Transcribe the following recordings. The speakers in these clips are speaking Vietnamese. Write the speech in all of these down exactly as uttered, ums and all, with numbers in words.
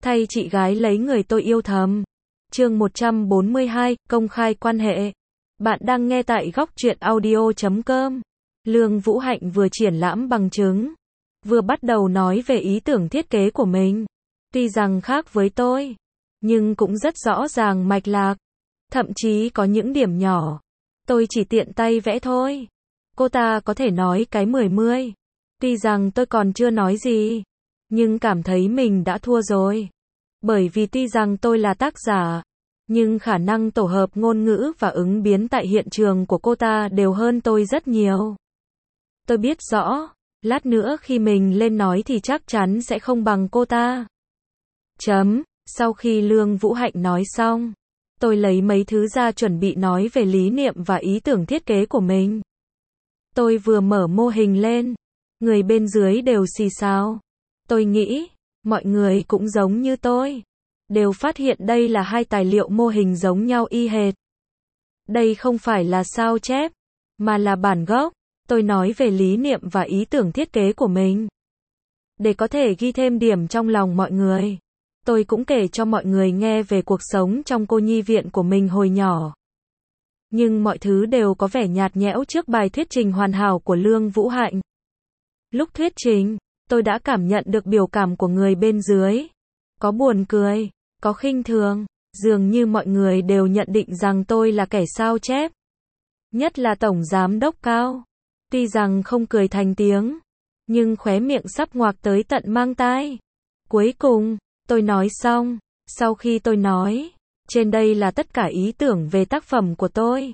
thay chị gái lấy người tôi yêu thầm. Chương một trăm bốn mươi hai, công khai quan hệ. Bạn đang nghe tại góc truyện audio chấm com. Lương Vũ Hạnh vừa triển lãm bằng chứng, vừa bắt đầu nói về ý tưởng thiết kế của mình. Tuy rằng khác với tôi, nhưng cũng rất rõ ràng mạch lạc. Thậm chí có những điểm nhỏ, tôi chỉ tiện tay vẽ thôi. Cô ta có thể nói cái mười mươi. Tuy rằng tôi còn chưa nói gì, nhưng cảm thấy mình đã thua rồi. Bởi vì tuy rằng tôi là tác giả, nhưng khả năng tổ hợp ngôn ngữ và ứng biến tại hiện trường của cô ta đều hơn tôi rất nhiều. Tôi biết rõ, lát nữa khi mình lên nói thì chắc chắn sẽ không bằng cô ta. Chấm, sau khi Lương Vũ Hạnh nói xong, tôi lấy mấy thứ ra chuẩn bị nói về lý niệm và ý tưởng thiết kế của mình. Tôi vừa mở mô hình lên, người bên dưới đều xì xào. Tôi nghĩ, mọi người cũng giống như tôi, đều phát hiện đây là hai tài liệu mô hình giống nhau y hệt. Đây không phải là sao chép, mà là bản gốc. Tôi nói về lý niệm và ý tưởng thiết kế của mình, để có thể ghi thêm điểm trong lòng mọi người. Tôi cũng kể cho mọi người nghe về cuộc sống trong cô nhi viện của mình hồi nhỏ. Nhưng mọi thứ đều có vẻ nhạt nhẽo trước bài thuyết trình hoàn hảo của Lương Vũ Hạnh. Lúc thuyết trình, tôi đã cảm nhận được biểu cảm của người bên dưới. Có buồn cười, có khinh thường, dường như mọi người đều nhận định rằng tôi là kẻ sao chép. Nhất là Tổng Giám Đốc Cao. Tuy rằng không cười thành tiếng, nhưng khóe miệng sắp ngoạc tới tận mang tai. Cuối cùng, tôi nói xong. Sau khi tôi nói, trên đây là tất cả ý tưởng về tác phẩm của tôi.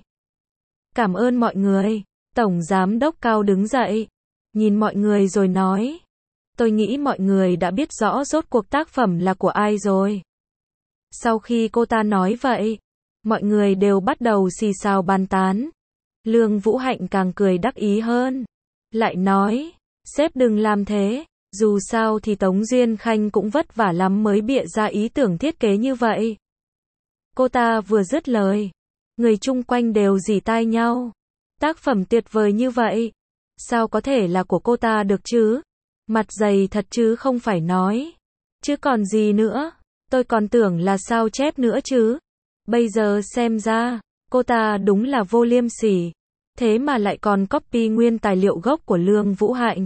Cảm ơn mọi người. Tổng Giám Đốc Cao đứng dậy, nhìn mọi người rồi nói. Tôi nghĩ mọi người đã biết rõ rốt cuộc tác phẩm là của ai rồi. Sau khi cô ta nói vậy, mọi người đều bắt đầu xì xào bàn tán. Lương Vũ Hạnh càng cười đắc ý hơn. Lại nói, sếp đừng làm thế. Dù sao thì Tống Duyên Khanh cũng vất vả lắm mới bịa ra ý tưởng thiết kế như vậy. Cô ta vừa dứt lời, người chung quanh đều rỉ tai nhau. Tác phẩm tuyệt vời như vậy, sao có thể là của cô ta được chứ? Mặt dày thật chứ không phải nói. Chứ còn gì nữa, tôi còn tưởng là sao chép nữa chứ. Bây giờ xem ra, cô ta đúng là vô liêm sỉ. Thế mà lại còn copy nguyên tài liệu gốc của Lương Vũ Hạnh.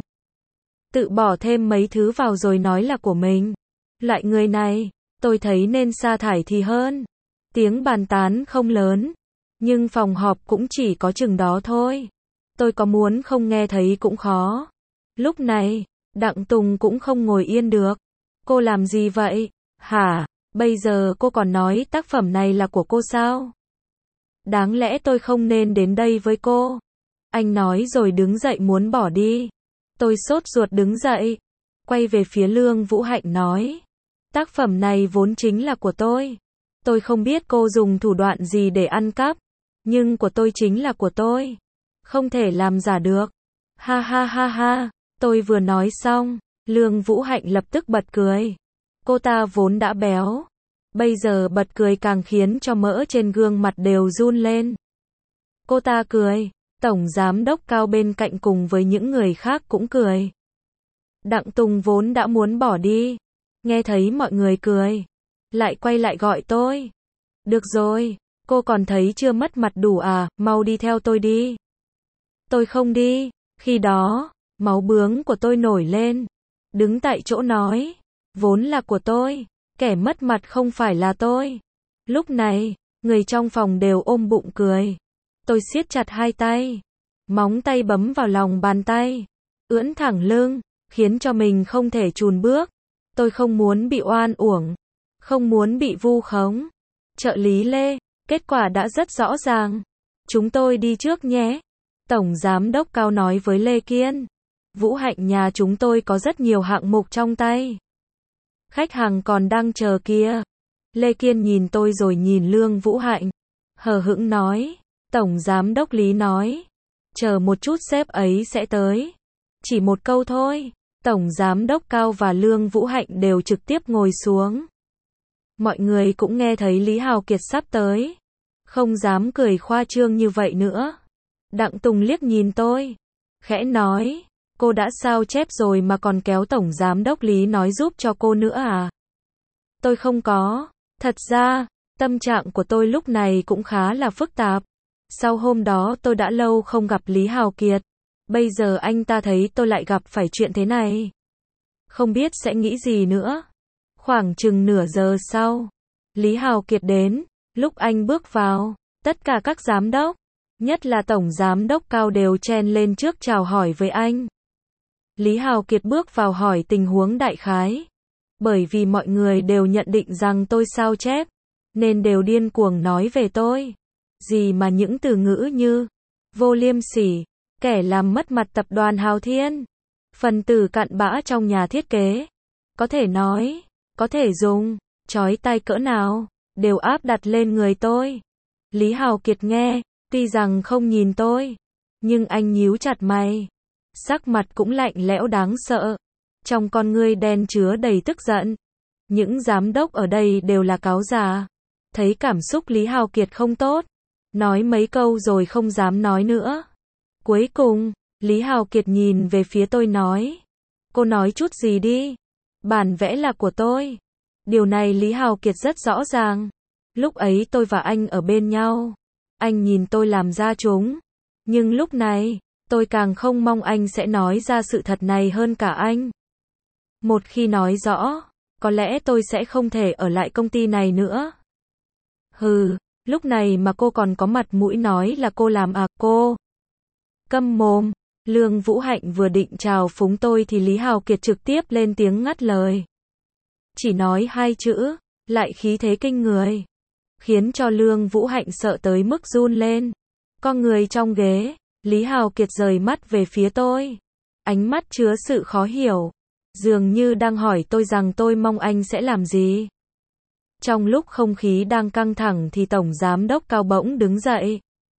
Tự bỏ thêm mấy thứ vào rồi nói là của mình. Loại người này, tôi thấy nên sa thải thì hơn. Tiếng bàn tán không lớn, nhưng phòng họp cũng chỉ có chừng đó thôi. Tôi có muốn không nghe thấy cũng khó. Lúc này, Đặng Tùng cũng không ngồi yên được. Cô làm gì vậy? Hả? Bây giờ cô còn nói tác phẩm này là của cô sao? Đáng lẽ tôi không nên đến đây với cô. Anh nói rồi đứng dậy muốn bỏ đi. Tôi sốt ruột đứng dậy, quay về phía Lương Vũ Hạnh nói. Tác phẩm này vốn chính là của tôi. Tôi không biết cô dùng thủ đoạn gì để ăn cắp, nhưng của tôi chính là của tôi. Không thể làm giả được. Ha ha ha ha, tôi vừa nói xong, Lương Vũ Hạnh lập tức bật cười. Cô ta vốn đã béo, bây giờ bật cười càng khiến cho mỡ trên gương mặt đều run lên. Cô ta cười, Tổng Giám Đốc Cao bên cạnh cùng với những người khác cũng cười. Đặng Tùng vốn đã muốn bỏ đi, nghe thấy mọi người cười, lại quay lại gọi tôi. Được rồi, cô còn thấy chưa mất mặt đủ à, mau đi theo tôi đi. Tôi không đi, khi đó, máu bướng của tôi nổi lên, đứng tại chỗ nói, vốn là của tôi, kẻ mất mặt không phải là tôi. Lúc này, người trong phòng đều ôm bụng cười. Tôi siết chặt hai tay, móng tay bấm vào lòng bàn tay, ưỡn thẳng lưng, khiến cho mình không thể chùn bước. Tôi không muốn bị oan uổng, không muốn bị vu khống. Trợ lý Lê, kết quả đã rất rõ ràng. Chúng tôi đi trước nhé. Tổng Giám Đốc Cao nói với Lê Kiên. Vũ Hạnh nhà chúng tôi có rất nhiều hạng mục trong tay. Khách hàng còn đang chờ kia. Lê Kiên nhìn tôi rồi nhìn Lương Vũ Hạnh, hờ hững nói. Tổng Giám Đốc Lý nói. Chờ một chút sếp ấy sẽ tới. Chỉ một câu thôi. Tổng Giám Đốc Cao và Lương Vũ Hạnh đều trực tiếp ngồi xuống. Mọi người cũng nghe thấy Lý Hào Kiệt sắp tới. Không dám cười khoa trương như vậy nữa. Đặng Tùng liếc nhìn tôi, khẽ nói. Cô đã sao chép rồi mà còn kéo Tổng Giám Đốc Lý nói giúp cho cô nữa à? Tôi không có. Thật ra, tâm trạng của tôi lúc này cũng khá là phức tạp. Sau hôm đó tôi đã lâu không gặp Lý Hào Kiệt. Bây giờ anh ta thấy tôi lại gặp phải chuyện thế này. Không biết sẽ nghĩ gì nữa. Khoảng chừng nửa giờ sau, Lý Hào Kiệt đến. Lúc anh bước vào, tất cả các giám đốc, nhất là tổng giám đốc Cao đều chen lên trước chào hỏi với anh. Lý Hào Kiệt bước vào hỏi tình huống đại khái. Bởi vì mọi người đều nhận định rằng tôi sao chép, nên đều điên cuồng nói về tôi. Gì mà những từ ngữ như vô liêm sỉ, kẻ làm mất mặt tập đoàn Hào Thiên, phần tử cặn bã trong nhà thiết kế, có thể nói, có thể dùng, chói tai cỡ nào, đều áp đặt lên người tôi. Lý Hào Kiệt nghe, tuy rằng không nhìn tôi, nhưng anh nhíu chặt mày. Sắc mặt cũng lạnh lẽo đáng sợ. Trong con ngươi đen chứa đầy tức giận. Những giám đốc ở đây đều là cáo già. Thấy cảm xúc Lý Hào Kiệt không tốt, nói mấy câu rồi không dám nói nữa. Cuối cùng, Lý Hào Kiệt nhìn về phía tôi nói. Cô nói chút gì đi. Bản vẽ là của tôi. Điều này Lý Hào Kiệt rất rõ ràng. Lúc ấy tôi và anh ở bên nhau. Anh nhìn tôi làm ra chúng. Nhưng lúc này, tôi càng không mong anh sẽ nói ra sự thật này hơn cả anh. Một khi nói rõ, có lẽ tôi sẽ không thể ở lại công ty này nữa. Hừ, lúc này mà cô còn có mặt mũi nói là cô làm à cô. Câm mồm, Lương Vũ Hạnh vừa định chào phúng tôi thì Lý Hào Kiệt trực tiếp lên tiếng ngắt lời. Chỉ nói hai chữ, lại khí thế kinh người. Khiến cho Lương Vũ Hạnh sợ tới mức run lên. Con người trong ghế, Lý Hào Kiệt rời mắt về phía tôi. Ánh mắt chứa sự khó hiểu. Dường như đang hỏi tôi rằng tôi mong anh sẽ làm gì. Trong lúc không khí đang căng thẳng thì Tổng Giám đốc Cao bỗng đứng dậy.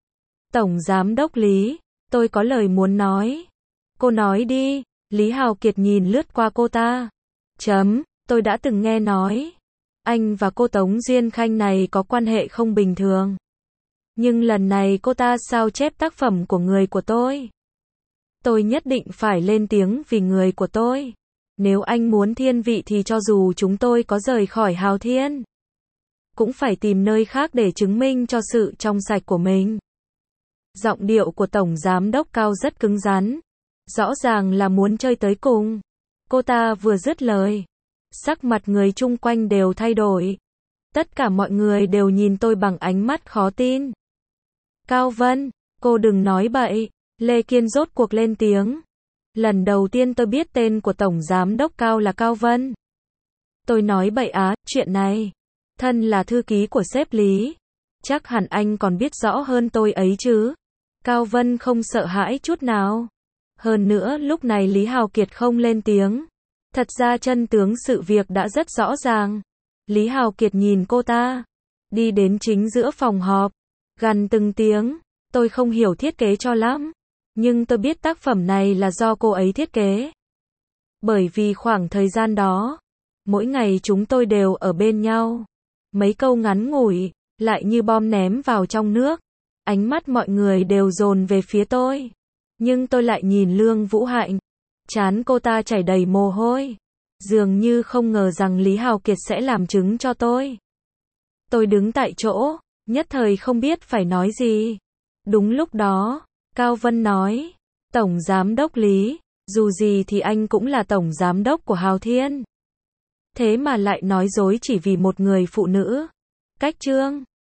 Tổng Giám đốc Lý, tôi có lời muốn nói. Cô nói đi. Lý Hào Kiệt nhìn lướt qua cô ta. Chấm, tôi đã từng nghe nói. Anh và cô Tống Duyên Khanh này có quan hệ không bình thường. Nhưng lần này cô ta sao chép tác phẩm của người của tôi. Tôi nhất định phải lên tiếng vì người của tôi. Nếu anh muốn thiên vị thì cho dù chúng tôi có rời khỏi Hào Thiên, cũng phải tìm nơi khác để chứng minh cho sự trong sạch của mình. Giọng điệu của Tổng Giám đốc Cao rất cứng rắn. Rõ ràng là muốn chơi tới cùng. Cô ta vừa dứt lời, sắc mặt người chung quanh đều thay đổi. Tất cả mọi người đều nhìn tôi bằng ánh mắt khó tin. Cao Vân, cô đừng nói bậy. Lê Kiên rốt cuộc lên tiếng. Lần đầu tiên tôi biết tên của Tổng Giám đốc Cao là Cao Vân. Tôi nói bậy á, chuyện này. Thân là thư ký của sếp Lý. Chắc hẳn anh còn biết rõ hơn tôi ấy chứ. Cao Vân không sợ hãi chút nào. Hơn nữa lúc này Lý Hào Kiệt không lên tiếng. Thật ra chân tướng sự việc đã rất rõ ràng. Lý Hào Kiệt nhìn cô ta. Đi đến chính giữa phòng họp. Gằn từng tiếng. Tôi không hiểu thiết kế cho lắm. Nhưng tôi biết tác phẩm này là do cô ấy thiết kế. Bởi vì khoảng thời gian đó, mỗi ngày chúng tôi đều ở bên nhau. Mấy câu ngắn ngủi, lại như bom ném vào trong nước. Ánh mắt mọi người đều dồn về phía tôi. Nhưng tôi lại nhìn Lương Vũ Hạnh. Trán cô ta chảy đầy mồ hôi. Dường như không ngờ rằng Lý Hào Kiệt sẽ làm chứng cho tôi. Tôi đứng tại chỗ, nhất thời không biết phải nói gì. Đúng lúc đó, Cao Vân nói, Tổng Giám đốc Lý, dù gì thì anh cũng là Tổng Giám đốc của Hào Thiên. Thế mà lại nói dối chỉ vì một người phụ nữ. Cách chương